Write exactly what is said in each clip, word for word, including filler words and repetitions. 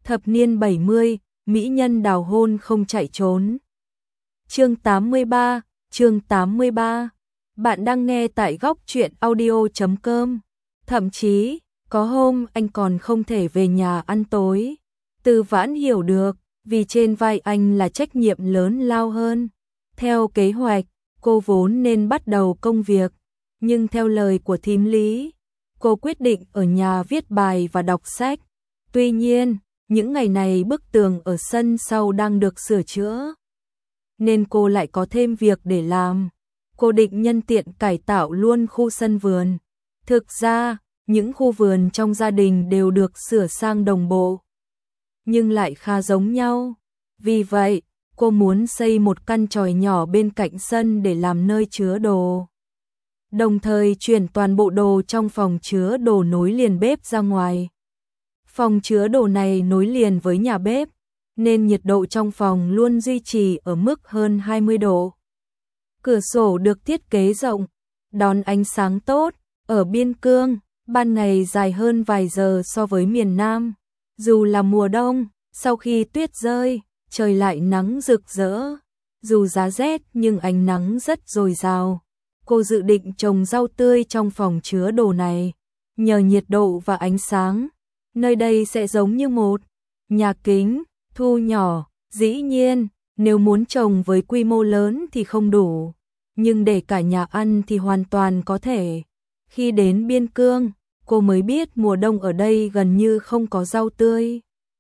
Thập niên bảy mươi, mỹ nhân đào hôn không chạy trốn. Chương tám mươi ba, chương tám mươi ba. Bạn đang nghe tại góc truyện audio chấm com. Thậm chí, có hôm anh còn không thể về nhà ăn tối. Từ Vãn hiểu được, vì trên vai anh là trách nhiệm lớn lao hơn. Theo kế hoạch, cô vốn nên bắt đầu công việc, nhưng theo lời của thím Lý, cô quyết định ở nhà viết bài và đọc sách. Tuy nhiên, những ngày này bức tường ở sân sau đang được sửa chữa, nên cô lại có thêm việc để làm. Cô định nhân tiện cải tạo luôn khu sân vườn. Thực ra, những khu vườn trong gia đình đều được sửa sang đồng bộ, nhưng lại khá giống nhau. Vì vậy, cô muốn xây một căn chòi nhỏ bên cạnh sân để làm nơi chứa đồ. Đồng thời chuyển toàn bộ đồ trong phòng chứa đồ nối liền bếp ra ngoài. Phòng chứa đồ này nối liền với nhà bếp, nên nhiệt độ trong phòng luôn duy trì ở mức hơn hai mươi độ. Cửa sổ được thiết kế rộng, đón ánh sáng tốt. Ở biên cương, ban ngày dài hơn vài giờ so với miền Nam. Dù là mùa đông, sau khi tuyết rơi, trời lại nắng rực rỡ. Dù giá rét nhưng ánh nắng rất dồi dào. Cô dự định trồng rau tươi trong phòng chứa đồ này. Nhờ nhiệt độ và ánh sáng, nơi đây sẽ giống như một nhà kính thu nhỏ. Dĩ nhiên, nếu muốn trồng với quy mô lớn thì không đủ, nhưng để cả nhà ăn thì hoàn toàn có thể. Khi đến biên cương, cô mới biết mùa đông ở đây gần như không có rau tươi.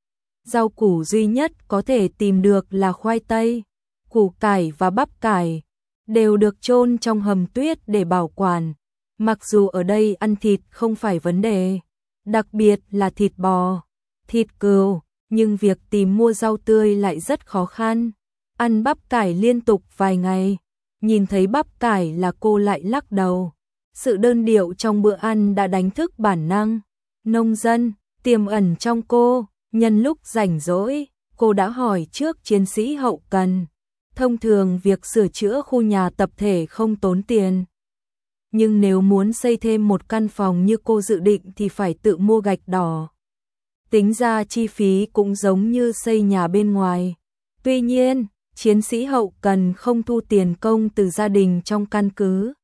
Rau củ duy nhất có thể tìm được là khoai tây, củ cải và bắp cải, đều được chôn trong hầm tuyết để bảo quản. Mặc dù ở đây ăn thịt không phải vấn đề, đặc biệt là thịt bò, thịt cừu, nhưng việc tìm mua rau tươi lại rất khó khăn. Ăn bắp cải liên tục vài ngày, nhìn thấy bắp cải là cô lại lắc đầu. Sự đơn điệu trong bữa ăn đã đánh thức bản năng nông dân tiềm ẩn trong cô. Nhân lúc rảnh rỗi, cô đã hỏi trước chiến sĩ hậu cần. Thông thường việc sửa chữa khu nhà tập thể không tốn tiền, nhưng nếu muốn xây thêm một căn phòng như cô dự định thì phải tự mua gạch đỏ. Tính ra chi phí cũng giống như xây nhà bên ngoài. Tuy nhiên, chiến sĩ hậu cần không thu tiền công từ gia đình trong căn cứ.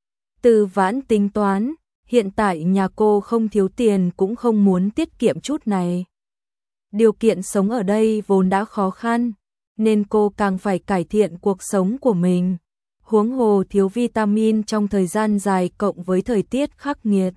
Từ Vãn tính toán, hiện tại nhà cô không thiếu tiền cũng không muốn tiết kiệm chút này. Điều kiện sống ở đây vốn đã khó khăn, nên cô càng phải cải thiện cuộc sống của mình. Huống hồ thiếu vitamin trong thời gian dài cộng với thời tiết khắc nghiệt,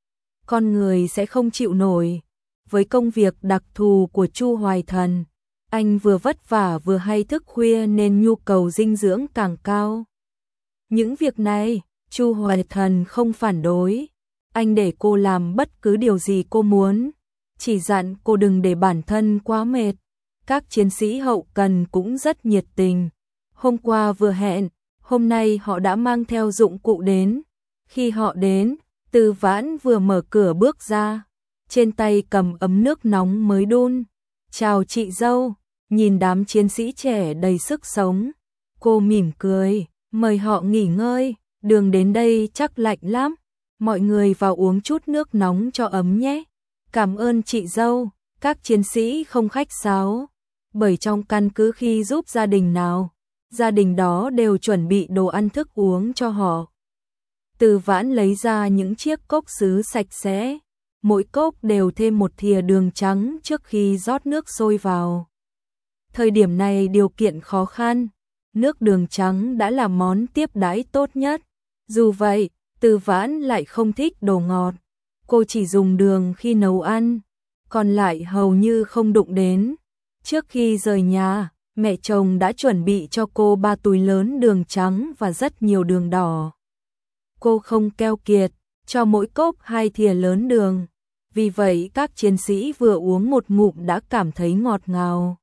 con người sẽ không chịu nổi. Với công việc đặc thù của Chu Hoài Thần, anh vừa vất vả vừa hay thức khuya nên nhu cầu dinh dưỡng càng cao. Những việc này, Chu Hoài Thần không phản đối. Anh để cô làm bất cứ điều gì cô muốn, chỉ dặn cô đừng để bản thân quá mệt. Các chiến sĩ hậu cần cũng rất nhiệt tình. Hôm qua vừa hẹn, hôm nay họ đã mang theo dụng cụ đến. Khi họ đến, Từ Vãn vừa mở cửa bước ra, trên tay cầm ấm nước nóng mới đun. Chào chị dâu. Nhìn đám chiến sĩ trẻ đầy sức sống, cô mỉm cười, mời họ nghỉ ngơi. Đường đến đây chắc lạnh lắm, mọi người vào uống chút nước nóng cho ấm nhé. Cảm ơn chị dâu. Các chiến sĩ không khách sáo, bởi trong căn cứ khi giúp gia đình nào, gia đình đó đều chuẩn bị đồ ăn thức uống cho họ. Từ Vãn lấy ra những chiếc cốc sứ sạch sẽ, mỗi cốc đều thêm một thìa đường trắng trước khi rót nước sôi vào. Thời điểm này điều kiện khó khăn, nước đường trắng đã là món tiếp đãi tốt nhất. Dù vậy, Từ Vãn lại không thích đồ ngọt. Cô chỉ dùng đường khi nấu ăn, còn lại hầu như không đụng đến. Trước khi rời nhà, mẹ chồng đã chuẩn bị cho cô ba túi lớn đường trắng và rất nhiều đường đỏ. Cô không keo kiệt, cho mỗi cốc hai thìa lớn đường. Vì vậy các chiến sĩ vừa uống một ngụm đã cảm thấy ngọt ngào.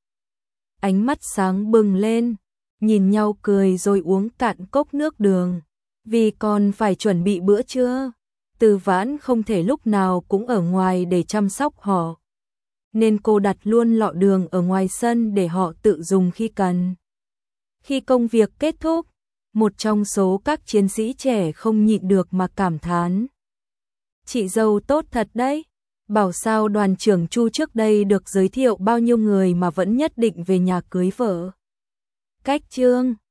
Ánh mắt sáng bừng lên, nhìn nhau cười rồi uống cạn cốc nước đường. Vì còn phải chuẩn bị bữa trưa, Từ Vãn không thể lúc nào cũng ở ngoài để chăm sóc họ, nên cô đặt luôn lọ đường ở ngoài sân để họ tự dùng khi cần. Khi công việc kết thúc, một trong số các chiến sĩ trẻ không nhịn được mà cảm thán. Chị dâu tốt thật đấy, Bảo sao đoàn trưởng Chu trước đây được giới thiệu bao nhiêu người mà vẫn nhất định về nhà cưới vợ. Cách chương